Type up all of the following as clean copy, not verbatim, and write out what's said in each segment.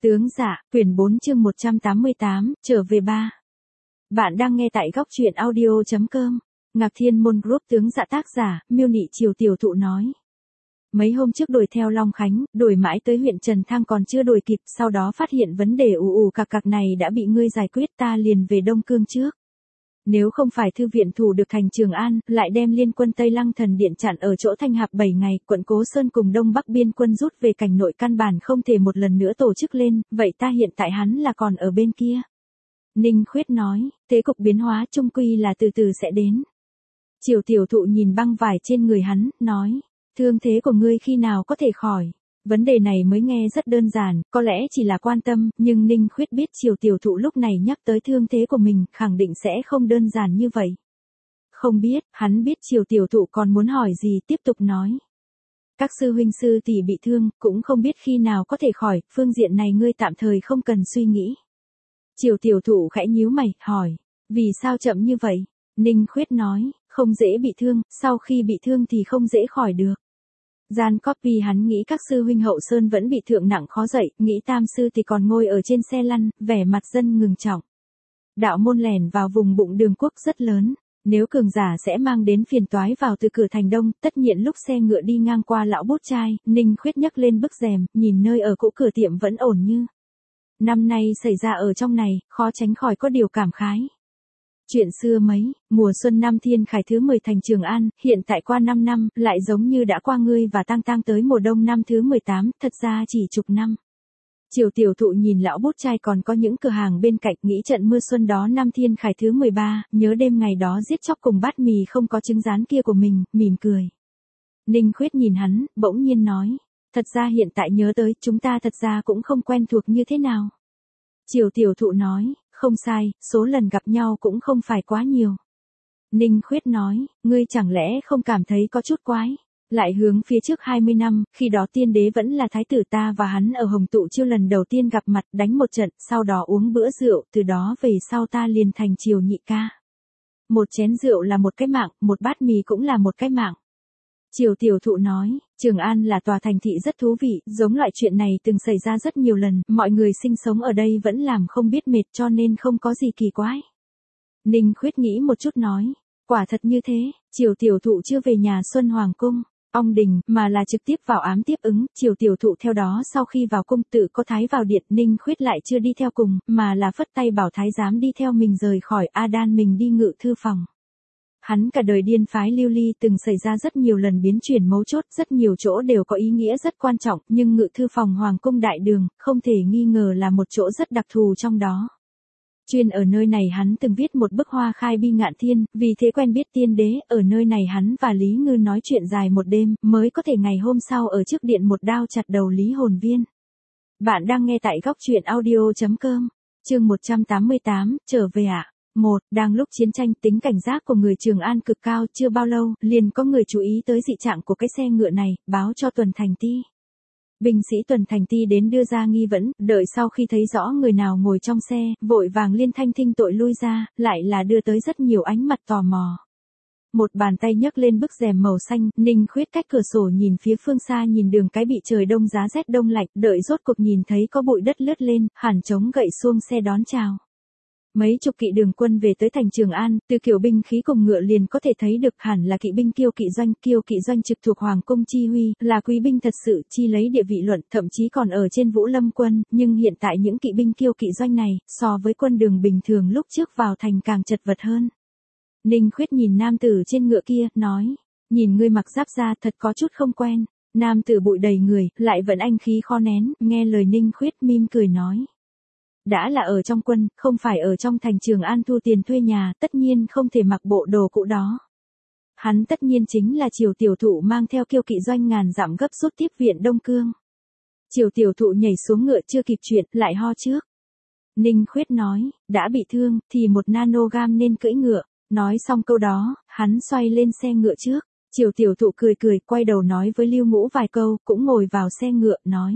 Tướng Dạ, quyển 4 chương 188, trở về ba. Bạn đang nghe tại góc truyện audio.com. Ngạc Thiên Môn Group. Tướng Dạ. Tác giả, Miêu Nị Triều. Tiểu thụ nói. Mấy hôm trước đuổi theo Long Khánh, đuổi mãi tới huyện Trần Thang còn chưa đuổi kịp, sau đó phát hiện vấn đề ù cạc này đã bị ngươi giải quyết, ta liền về Đông Cương trước. Nếu không phải thư viện thủ được thành Trường An, lại đem liên quân Tây Lăng Thần Điện chặn ở chỗ Thanh Hạp 7 ngày, quận Cố Sơn cùng Đông Bắc biên quân rút về cảnh nội căn bản không thể một lần nữa tổ chức lên, vậy ta hiện tại hắn là còn ở bên kia. Ninh Khuyết nói, thế cục biến hóa chung quy là từ từ sẽ đến. Triều tiểu thụ nhìn băng vải trên người hắn, nói, thương thế của ngươi khi nào có thể khỏi? Vấn đề này mới nghe rất đơn giản, có lẽ chỉ là quan tâm, nhưng Ninh Khuyết biết Triều tiểu thụ lúc này nhắc tới thương thế của mình, khẳng định sẽ không đơn giản như vậy. Không biết, hắn biết Triều tiểu thụ còn muốn hỏi gì, tiếp tục nói. Các sư huynh sư tỷ bị thương, cũng không biết khi nào có thể khỏi, phương diện này ngươi tạm thời không cần suy nghĩ. Triều tiểu thụ khẽ nhíu mày, hỏi, vì sao chậm như vậy? Ninh Khuyết nói, không dễ bị thương, sau khi bị thương thì không dễ khỏi được. Gian copy hắn nghĩ các sư huynh hậu sơn vẫn bị thượng nặng khó dậy, nghĩ tam sư thì còn ngồi ở trên xe lăn, vẻ mặt dân ngừng trọng. Đạo môn lẻn vào vùng bụng Đường Quốc rất lớn, nếu cường giả sẽ mang đến phiền toái vào từ cửa thành đông, tất nhiên lúc xe ngựa đi ngang qua lão bút trai, Ninh Khuyết nhấc lên bức rèm, nhìn nơi ở cũ cửa tiệm vẫn ổn như. Năm nay xảy ra ở trong này, khó tránh khỏi có điều cảm khái. Chuyện xưa mấy, mùa xuân năm Thiên Khải thứ 10 thành Trường An, hiện tại qua 5 năm, lại giống như đã qua ngươi và tang tới mùa đông năm thứ 18, thật ra chỉ chục năm. Triều tiểu thụ nhìn lão bút trai còn có những cửa hàng bên cạnh, nghĩ trận mưa xuân đó năm Thiên Khải thứ 13, nhớ đêm ngày đó giết chóc cùng bát mì không có trứng rán kia của mình, mỉm cười. Ninh Khuyết nhìn hắn, bỗng nhiên nói, thật ra hiện tại nhớ tới, chúng ta thật ra cũng không quen thuộc như thế nào. Triều tiểu thụ nói, không sai, số lần gặp nhau cũng không phải quá nhiều. Ninh Khuyết nói, ngươi chẳng lẽ không cảm thấy có chút quái? Lại hướng phía trước 20 năm, khi đó tiên đế vẫn là thái tử, ta và hắn ở Hồng Tụ Chiêu lần đầu tiên gặp mặt, đánh một trận, sau đó uống bữa rượu, từ đó về sau ta liền thành Triều nhị ca. Một chén rượu là một cái mạng, một bát mì cũng là một cái mạng. Triều tiểu thụ nói, Trường An là tòa thành thị rất thú vị, giống loại chuyện này từng xảy ra rất nhiều lần, mọi người sinh sống ở đây vẫn làm không biết mệt cho nên không có gì kỳ quái. Ninh Khuyết nghĩ một chút nói, quả thật như thế, Triều tiểu thụ chưa về nhà Xuân Hoàng Cung, Ong Đình, mà là trực tiếp vào ám tiếp ứng, Triều tiểu thụ theo đó sau khi vào cung tự có thái vào điện, Ninh Khuyết lại chưa đi theo cùng, mà là phất tay bảo thái giám đi theo mình rời khỏi A Đan mình đi ngự thư phòng. Hắn cả đời điên phái lưu ly từng xảy ra rất nhiều lần biến chuyển mấu chốt, rất nhiều chỗ đều có ý nghĩa rất quan trọng, nhưng ngự thư phòng Hoàng cung đại đường, không thể nghi ngờ là một chỗ rất đặc thù trong đó. Chuyên ở nơi này hắn từng viết một bức Hoa Khai Bi Ngạn Thiên, vì thế quen biết tiên đế, ở nơi này hắn và Lý Ngư nói chuyện dài một đêm, mới có thể ngày hôm sau ở trước điện một đao chặt đầu Lý Hồn Viên. Bạn đang nghe tại góc truyện audio.com, chương 188, trở về ạ. Đang lúc chiến tranh, tính cảnh giác của người Trường An cực cao, chưa bao lâu, liền có người chú ý tới dị trạng của cái xe ngựa này, báo cho Tuần Thành Ti. Binh sĩ Tuần Thành Ti đến đưa ra nghi vấn, đợi sau khi thấy rõ người nào ngồi trong xe, vội vàng liên thanh thinh tội lui ra, lại là đưa tới rất nhiều ánh mặt tò mò. Một bàn tay nhấc lên bức rèm màu xanh, Ninh Khuyết cách cửa sổ nhìn phía phương xa, nhìn đường cái bị trời đông giá rét đông lạnh, đợi rốt cuộc nhìn thấy có bụi đất lướt lên, hẳn chống gậy xuông xe đón chào. Mấy chục kỵ đường quân về tới thành Trường An, từ kiểu binh khí cùng ngựa liền có thể thấy được hẳn là kỵ binh Kiêu kỵ doanh trực thuộc Hoàng cung chi huy, là quý binh thật sự, chi lấy địa vị luận, thậm chí còn ở trên Vũ Lâm quân, nhưng hiện tại những kỵ binh Kiêu kỵ doanh này, so với quân đường bình thường lúc trước vào thành càng chật vật hơn. Ninh Khuyết nhìn nam tử trên ngựa kia, nói, nhìn ngươi mặc giáp da thật có chút không quen. Nam tử bụi đầy người, lại vẫn anh khí khó nén, nghe lời Ninh Khuyết mỉm cười nói. Đã là ở trong quân, không phải ở trong thành Trường An thu tiền thuê nhà, tất nhiên không thể mặc bộ đồ cũ đó. Hắn tất nhiên chính là Triều tiểu thụ mang theo Kiêu kỵ doanh ngàn dặm gấp rút tiếp viện Đông Cương. Triều tiểu thụ nhảy xuống ngựa chưa kịp chuyện, lại ho trước. Ninh Khuyết nói, đã bị thương, thì một nanogam nên cưỡi ngựa. Nói xong câu đó, hắn xoay lên xe ngựa trước. Triều tiểu thụ cười, quay đầu nói với Lưu Ngũ vài câu, cũng ngồi vào xe ngựa, nói.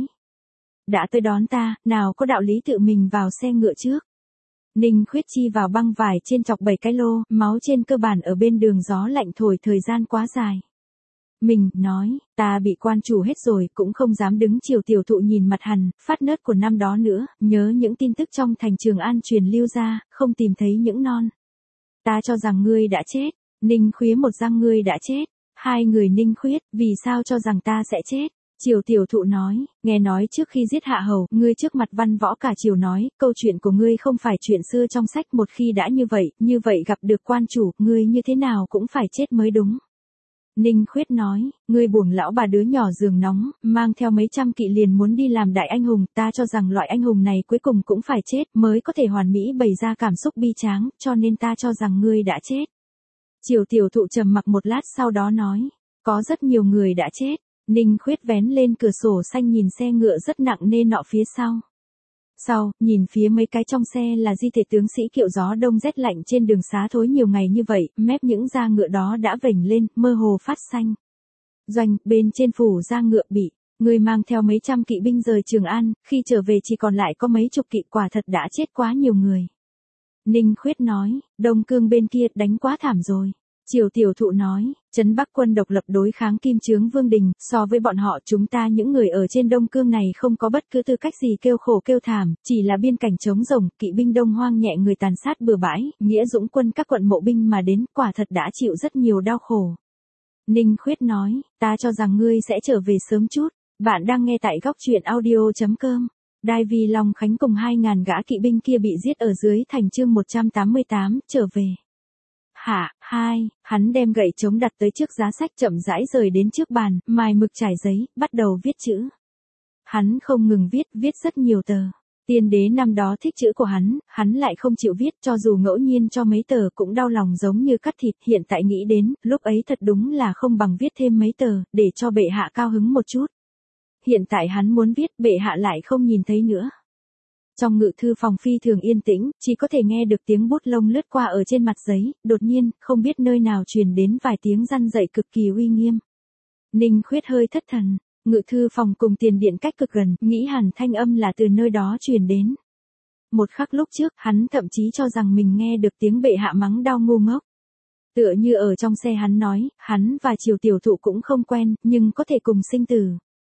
Đã tới đón ta, nào có đạo lý tự mình vào xe ngựa trước. Ninh Khuyết chi vào băng vải trên chọc 7 cái lô, máu trên cơ bản ở bên đường gió lạnh thổi thời gian quá dài. Mình nói, ta bị quan chủ hết rồi, cũng không dám đứng chiều tiểu thụ nhìn mặt hằn, phát nớt của năm đó nữa, nhớ những tin tức trong thành Trường An truyền lưu ra, không tìm thấy những non. Ta cho rằng ngươi đã chết, Ninh Khuyết một răng ngươi đã chết, hai người Ninh Khuyết, vì sao cho rằng ta sẽ chết? Triều tiểu thụ nói, nghe nói trước khi giết Hạ Hầu, ngươi trước mặt văn võ cả triều nói, câu chuyện của ngươi không phải chuyện xưa trong sách, một khi đã như vậy gặp được quan chủ, ngươi như thế nào cũng phải chết mới đúng. Ninh Khuyết nói, ngươi buồng lão bà đứa nhỏ giường nóng, mang theo mấy trăm kỵ liền muốn đi làm đại anh hùng, ta cho rằng loại anh hùng này cuối cùng cũng phải chết, mới có thể hoàn mỹ bày ra cảm xúc bi tráng, cho nên ta cho rằng ngươi đã chết. Triều tiểu thụ trầm mặc một lát sau đó nói, có rất nhiều người đã chết. Ninh Khuyết vén lên cửa sổ xanh nhìn xe ngựa rất nặng nề nọ phía sau, nhìn phía mấy cái trong xe là di thể tướng sĩ kiệu gió đông rét lạnh trên đường xá thối nhiều ngày như vậy, mép những da ngựa đó đã vểnh lên, mơ hồ phát xanh. Doanh, bên trên phủ da ngựa bị, người mang theo mấy trăm kỵ binh rời Trường An, khi trở về chỉ còn lại có mấy chục kỵ, quả thật đã chết quá nhiều người. Ninh Khuyết nói, Đông Cương bên kia đánh quá thảm rồi. Triều tiểu thụ nói, trấn Bắc quân độc lập đối kháng Kim Chướng Vương Đình, so với bọn họ chúng ta những người ở trên Đông Cương này không có bất cứ tư cách gì kêu khổ kêu thảm, chỉ là biên cảnh trống rỗng, kỵ binh Đông Hoang nhẹ người tàn sát bừa bãi, nghĩa dũng quân các quận mộ binh mà đến, quả thật đã chịu rất nhiều đau khổ. Ninh Khuyết nói, ta cho rằng ngươi sẽ trở về sớm chút, bạn đang nghe tại góc truyện audio.com. Đai Vi Long Khánh cùng 2.000 gã kỵ binh kia bị giết ở dưới thành chương 188, trở về. Hắn đem gậy chống đặt tới trước giá sách chậm rãi rời đến trước bàn, mài mực trải giấy, bắt đầu viết chữ. Hắn không ngừng viết rất nhiều tờ. Tiên đế năm đó thích chữ của hắn lại không chịu viết, cho dù ngẫu nhiên cho mấy tờ cũng đau lòng giống như cắt thịt, hiện tại nghĩ đến, lúc ấy thật đúng là không bằng viết thêm mấy tờ, để cho bệ hạ cao hứng một chút. Hiện tại hắn muốn viết, bệ hạ lại không nhìn thấy nữa. Trong ngự thư phòng phi thường yên tĩnh, chỉ có thể nghe được tiếng bút lông lướt qua ở trên mặt giấy, đột nhiên, không biết nơi nào truyền đến vài tiếng răn dậy cực kỳ uy nghiêm. Ninh Khuyết hơi thất thần, ngự thư phòng cùng tiền điện cách cực gần, nghĩ hẳn thanh âm là từ nơi đó truyền đến. Một khắc lúc trước, hắn thậm chí cho rằng mình nghe được tiếng bệ hạ mắng đau ngu ngốc. Tựa như ở trong xe hắn nói, hắn và Triều tiểu thụ cũng không quen, nhưng có thể cùng sinh tử.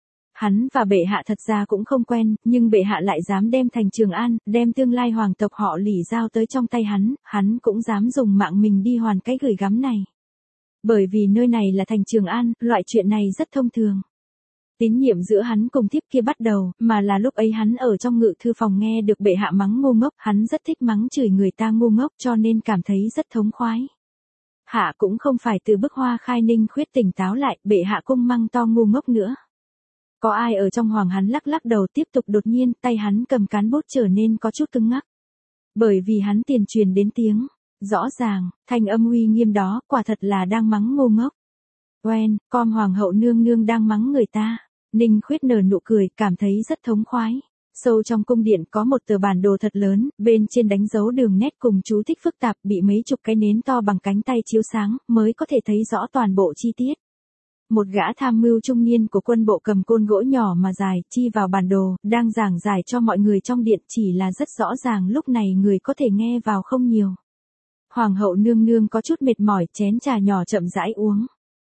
Hắn và bệ hạ thật ra cũng không quen, nhưng bệ hạ lại dám đem thành Trường An, đem tương lai hoàng tộc họ Lý giao tới trong tay hắn cũng dám dùng mạng mình đi hoàn cái gửi gắm này. Bởi vì nơi này là thành Trường An, loại chuyện này rất thông thường. Tín nhiệm giữa hắn cùng thiếp kia bắt đầu, mà là lúc ấy hắn ở trong ngự thư phòng nghe được bệ hạ mắng ngu ngốc, hắn rất thích mắng chửi người ta ngu ngốc cho nên cảm thấy rất thống khoái. Hạ cũng không phải từ bức hoa khai. Ninh Khuyết tỉnh táo lại, bệ hạ cung măng to ngu ngốc nữa. Có ai ở trong hoàng? Hắn lắc đầu tiếp tục, đột nhiên tay hắn cầm cán bút trở nên có chút cứng ngắc. Bởi vì hắn tiền truyền đến tiếng, rõ ràng, thanh âm uy nghiêm đó, quả thật là đang mắng ngu ngốc. Oen, con hoàng hậu nương nương đang mắng người ta. Ninh Khuyết nở nụ cười, cảm thấy rất thống khoái. Sâu trong cung điện có một tờ bản đồ thật lớn, bên trên đánh dấu đường nét cùng chú thích phức tạp, bị mấy chục cái nến to bằng cánh tay chiếu sáng, mới có thể thấy rõ toàn bộ chi tiết. Một gã tham mưu trung niên của quân bộ cầm côn gỗ nhỏ mà dài, chi vào bản đồ, đang giảng giải cho mọi người trong điện, chỉ là rất rõ ràng lúc này người có thể nghe vào không nhiều. Hoàng hậu nương nương có chút mệt mỏi, chén trà nhỏ chậm rãi uống.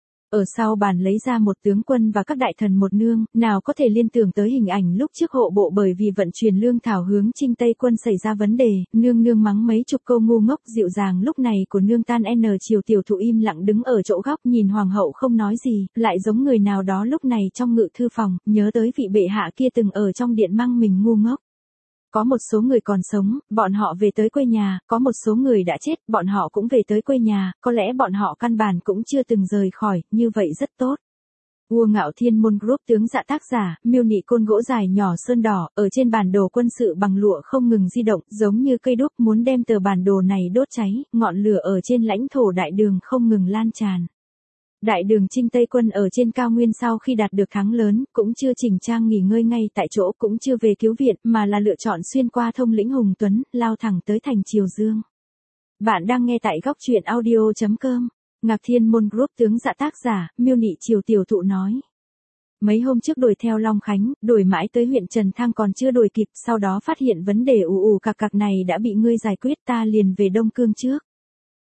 Ở sau bàn lấy ra một tướng quân và các đại thần một nương, nào có thể liên tưởng tới hình ảnh lúc trước hộ bộ bởi vì vận chuyển lương thảo hướng Trinh Tây quân xảy ra vấn đề, nương nương mắng mấy chục câu ngu ngốc, dịu dàng lúc này của nương tan Triều tiểu thụ im lặng đứng ở chỗ góc nhìn hoàng hậu không nói gì, lại giống người nào đó lúc này trong ngự thư phòng, nhớ tới vị bệ hạ kia từng ở trong điện mang mình ngu ngốc. Có một số người còn sống, bọn họ về tới quê nhà, có một số người đã chết, bọn họ cũng về tới quê nhà, có lẽ bọn họ căn bản cũng chưa từng rời khỏi, như vậy rất tốt. Vua Ngạo Thiên Môn Group tướng dạ tác giả, miêu nị côn gỗ dài nhỏ sơn đỏ, ở trên bản đồ quân sự bằng lụa không ngừng di động, giống như cây đuốc muốn đem tờ bản đồ này đốt cháy, ngọn lửa ở trên lãnh thổ đại đường không ngừng lan tràn. Đại đường Trinh Tây quân ở trên cao nguyên sau khi đạt được thắng lớn, cũng chưa chỉnh trang nghỉ ngơi ngay tại chỗ, cũng chưa về cứu viện, mà là lựa chọn xuyên qua thông lĩnh Hùng Tuấn, lao thẳng tới thành Triều Dương. Bạn đang nghe tại góc truyện audio.com. Ngạc Thiên Môn Group tướng dạ tác giả, miêu nị Triều tiểu thụ nói. Mấy hôm trước đuổi theo Long Khánh, đuổi mãi tới huyện Trần Thang còn chưa đuổi kịp, sau đó phát hiện vấn đề ù cạc này đã bị ngươi giải quyết, ta liền về Đông Cương trước.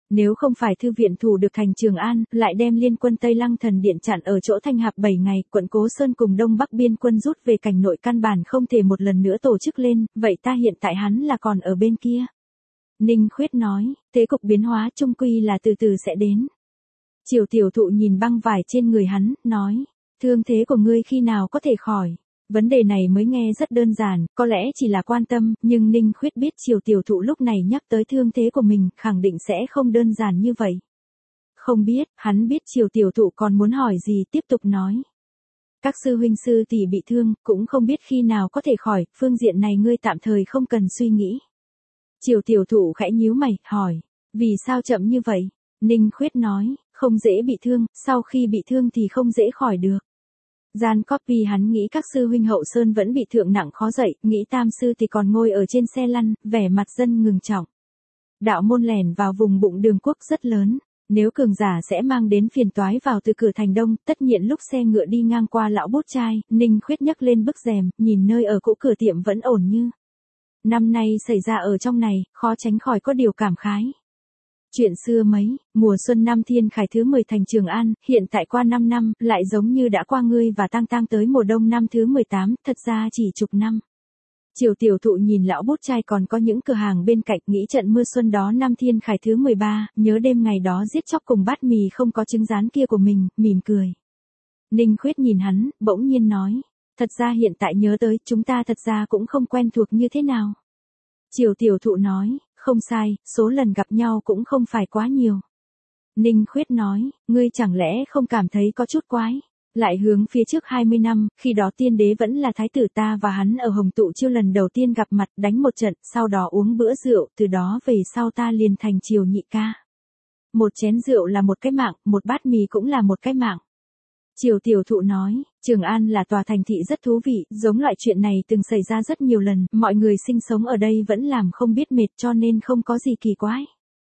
Nếu không phải thư viện thủ được thành Trường An, lại đem liên quân Tây Lăng Thần Điện chặn ở chỗ Thanh Hạp 7 ngày, quận Cố Sơn cùng Đông Bắc biên quân rút về cảnh nội căn bản không thể một lần nữa tổ chức lên, vậy ta hiện tại hắn là còn ở bên kia. Ninh Khuyết nói, thế cục biến hóa chung quy là từ từ sẽ đến. Triều tiểu thụ nhìn băng vải trên người hắn, nói, thương thế của ngươi khi nào có thể khỏi. Vấn đề này mới nghe rất đơn giản, có lẽ chỉ là quan tâm, nhưng Ninh Khuyết biết Triều tiểu thụ lúc này nhắc tới thương thế của mình, khẳng định sẽ không đơn giản như vậy. Không biết, hắn biết Triều tiểu thụ còn muốn hỏi gì, tiếp tục nói. Các sư huynh sư tỷ bị thương, cũng không biết khi nào có thể khỏi, phương diện này ngươi tạm thời không cần suy nghĩ. Triều tiểu thụ khẽ nhíu mày, hỏi, vì sao chậm như vậy? Ninh Khuyết nói, không dễ bị thương, sau khi bị thương thì không dễ khỏi được. Gian copy hắn nghĩ các sư huynh hậu sơn vẫn bị thương nặng khó dậy, nghĩ tam sư thì còn ngồi ở trên xe lăn, vẻ mặt dân ngừng trọng. Đạo môn lẻn vào vùng bụng Đường Quốc rất lớn, nếu cường giả sẽ mang đến phiền toái vào từ cửa thành đông, tất nhiên lúc xe ngựa đi ngang qua lão bút trai, Ninh Khuyết nhấc lên bức rèm, nhìn nơi ở cũ cửa tiệm vẫn ổn như. Năm nay xảy ra ở trong này, khó tránh khỏi có điều cảm khái. Chuyện xưa mấy, mùa xuân năm Thiên Khải thứ 10 thành Trường An, hiện tại qua 5 năm, lại giống như đã qua ngươi và tang tới mùa đông năm thứ 18, thật ra chỉ chục năm. Triều tiểu thụ nhìn lão bút trai còn có những cửa hàng bên cạnh, nghĩ trận mưa xuân đó năm Thiên Khải thứ 13, nhớ đêm ngày đó giết chóc cùng bát mì không có trứng rán kia của mình, mỉm cười. Ninh Khuyết nhìn hắn, bỗng nhiên nói, thật ra hiện tại nhớ tới, chúng ta thật ra cũng không quen thuộc như thế nào. Triều tiểu thụ nói, không sai, số lần gặp nhau cũng không phải quá nhiều. Ninh Khuyết nói, ngươi chẳng lẽ không cảm thấy có chút quái? Lại hướng phía trước 20 năm, khi đó tiên đế vẫn là thái tử ta và hắn ở Hồng Tụ Chiêu lần đầu tiên gặp mặt đánh một trận, sau đó uống bữa rượu, từ đó về sau ta liền thành Triều nhị ca. Một chén rượu là một cái mạng, một bát mì cũng là một cái mạng. Triều tiểu thụ nói, Trường An là tòa thành thị rất thú vị, giống loại chuyện này từng xảy ra rất nhiều lần, mọi người sinh sống ở đây vẫn làm không biết mệt cho nên không có gì kỳ quái.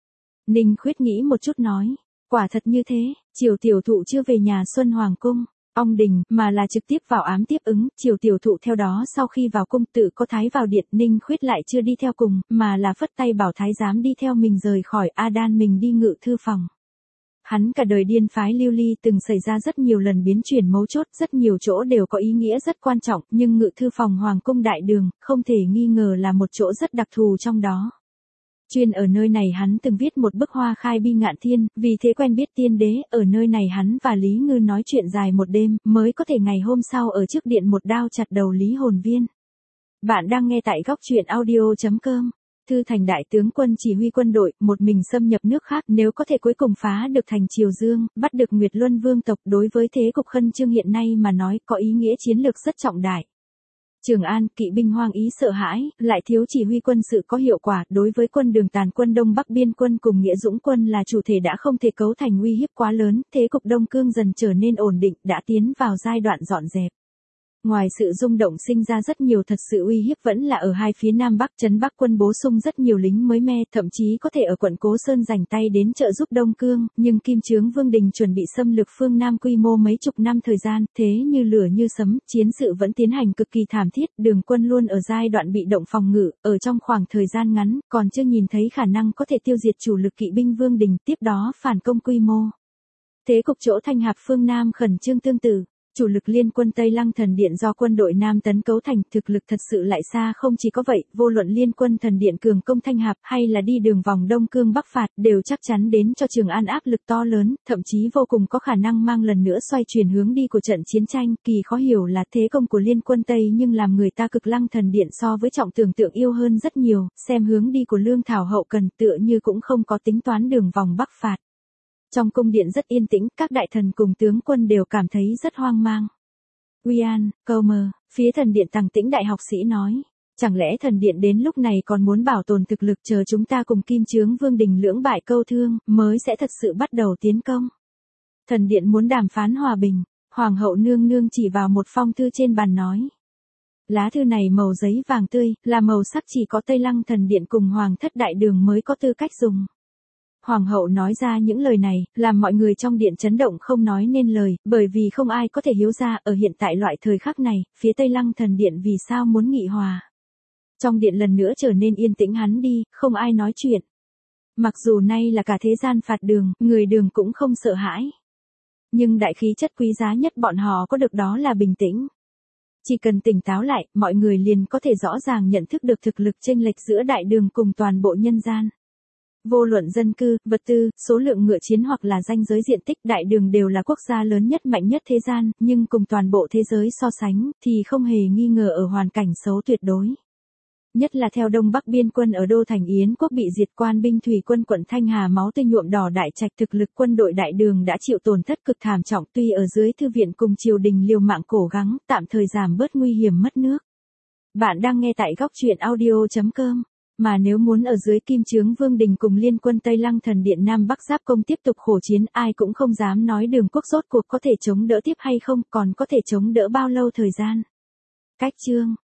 Ninh Khuyết nghĩ một chút nói, quả thật như thế, Triều tiểu thụ chưa về nhà Xuân Hoàng Cung, Ong Đình, mà là trực tiếp vào ám tiếp ứng, Triều tiểu thụ theo đó sau khi vào cung tự có thái vào điện, Ninh Khuyết lại chưa đi theo cùng, mà là phất tay bảo thái giám đi theo mình rời khỏi A Đan mình đi ngự thư phòng. Hắn cả đời điên phái lưu ly từng xảy ra rất nhiều lần biến chuyển mấu chốt, rất nhiều chỗ đều có ý nghĩa rất quan trọng, nhưng ngự thư phòng Hoàng cung đại đường, không thể nghi ngờ là một chỗ rất đặc thù trong đó. Chuyên ở nơi này hắn từng viết một bức Hoa Khai Bi Ngạn Thiên, vì thế quen biết tiên đế, ở nơi này hắn và Lý Ngư nói chuyện dài một đêm, mới có thể ngày hôm sau ở trước điện một đao chặt đầu Lý Hồn Viên. Bạn đang nghe tại góc truyện audio.com. Thư thành đại tướng quân chỉ huy quân đội, một mình xâm nhập nước khác, nếu có thể cuối cùng phá được thành Triều Dương, bắt được Nguyệt Luân Vương tộc, đối với thế cục Khân Chương hiện nay mà nói có ý nghĩa chiến lược rất trọng đại. Trường An, kỵ binh hoang ý sợ hãi, lại thiếu chỉ huy quân sự có hiệu quả, đối với quân Đường Tàn quân Đông Bắc biên quân cùng Nghĩa Dũng quân là chủ thể đã không thể cấu thành uy hiếp quá lớn, thế cục Đông Cương dần trở nên ổn định, đã tiến vào giai đoạn dọn dẹp. Ngoài sự rung động sinh ra rất nhiều thật sự uy hiếp vẫn là ở hai phía Nam Bắc, trấn Bắc quân bổ sung rất nhiều lính mới me, thậm chí có thể ở quận Cố Sơn rảnh tay đến trợ giúp Đông Cương, nhưng Kim Chướng Vương Đình chuẩn bị xâm lược phương Nam quy mô mấy chục năm thời gian, thế như lửa như sấm, chiến sự vẫn tiến hành cực kỳ thảm thiết, Đường quân luôn ở giai đoạn bị động phòng ngự, ở trong khoảng thời gian ngắn, còn chưa nhìn thấy khả năng có thể tiêu diệt chủ lực kỵ binh Vương Đình, tiếp đó phản công quy mô. Thế cục chỗ Thanh Hạp phương Nam khẩn trương tương tự. Chủ lực liên quân Tây Lăng Thần Điện do quân đội Nam tấn cấu thành, thực lực thật sự lại xa không chỉ có vậy, vô luận liên quân Thần Điện cường công Thanh Hạp hay là đi đường vòng Đông Cương Bắc phạt, đều chắc chắn đến cho Trường An áp lực to lớn, thậm chí vô cùng có khả năng mang lần nữa xoay chuyển hướng đi của trận chiến tranh, kỳ khó hiểu là thế công của liên quân Tây nhưng làm người ta Cực Lăng Thần Điện so với trọng tưởng tượng yêu hơn rất nhiều, xem hướng đi của Lương Thảo hậu cần tựa như cũng không có tính toán đường vòng Bắc phạt. Trong cung điện rất yên tĩnh, các đại thần cùng tướng quân đều cảm thấy rất hoang mang. Uy An, Câu Mờ, phía thần điện Tằng Tĩnh đại học sĩ nói, chẳng lẽ thần điện đến lúc này còn muốn bảo tồn thực lực chờ chúng ta cùng Kim Chướng Vương Đình lưỡng bại câu thương, mới sẽ thật sự bắt đầu tiến công. Thần điện muốn đàm phán hòa bình, Hoàng hậu nương nương chỉ vào một phong thư trên bàn nói. Lá thư này màu giấy vàng tươi, là màu sắc chỉ có Tây Lăng Thần Điện cùng Hoàng thất đại đường mới có tư cách dùng. Hoàng hậu nói ra những lời này, làm mọi người trong điện chấn động không nói nên lời, bởi vì không ai có thể hiểu ra ở hiện tại loại thời khắc này, phía Tây Lăng Thần Điện vì sao muốn nghị hòa. Trong điện lần nữa trở nên yên tĩnh hắn đi, không ai nói chuyện. Mặc dù nay là cả thế gian phạt Đường, người Đường cũng không sợ hãi. Nhưng đại khí chất quý giá nhất bọn họ có được đó là bình tĩnh. Chỉ cần tỉnh táo lại, mọi người liền có thể rõ ràng nhận thức được thực lực chênh lệch giữa Đại Đường cùng toàn bộ nhân gian. Vô luận dân cư, vật tư, số lượng ngựa chiến hoặc là ranh giới diện tích, Đại Đường đều là quốc gia lớn nhất mạnh nhất thế gian, nhưng cùng toàn bộ thế giới so sánh, thì không hề nghi ngờ ở hoàn cảnh xấu tuyệt đối. Nhất là theo Đông Bắc biên quân ở Đô Thành Yến quốc bị diệt, quan binh thủy quân quận Thanh Hà máu tươi nhuộm đỏ đại trạch, thực lực quân đội Đại Đường đã chịu tổn thất cực thảm trọng, tuy ở dưới thư viện cùng triều đình liều mạng cố gắng, tạm thời giảm bớt nguy hiểm mất nước. Bạn đang nghe tại góc truyện audio.com. Mà nếu muốn ở dưới Kim Chướng Vương Đình cùng liên quân Tây Lăng Thần Điện Nam Bắc Giáp Công tiếp tục khổ chiến, ai cũng không dám nói Đường quốc rốt cuộc có thể chống đỡ tiếp hay không, còn có thể chống đỡ bao lâu thời gian. Cách chương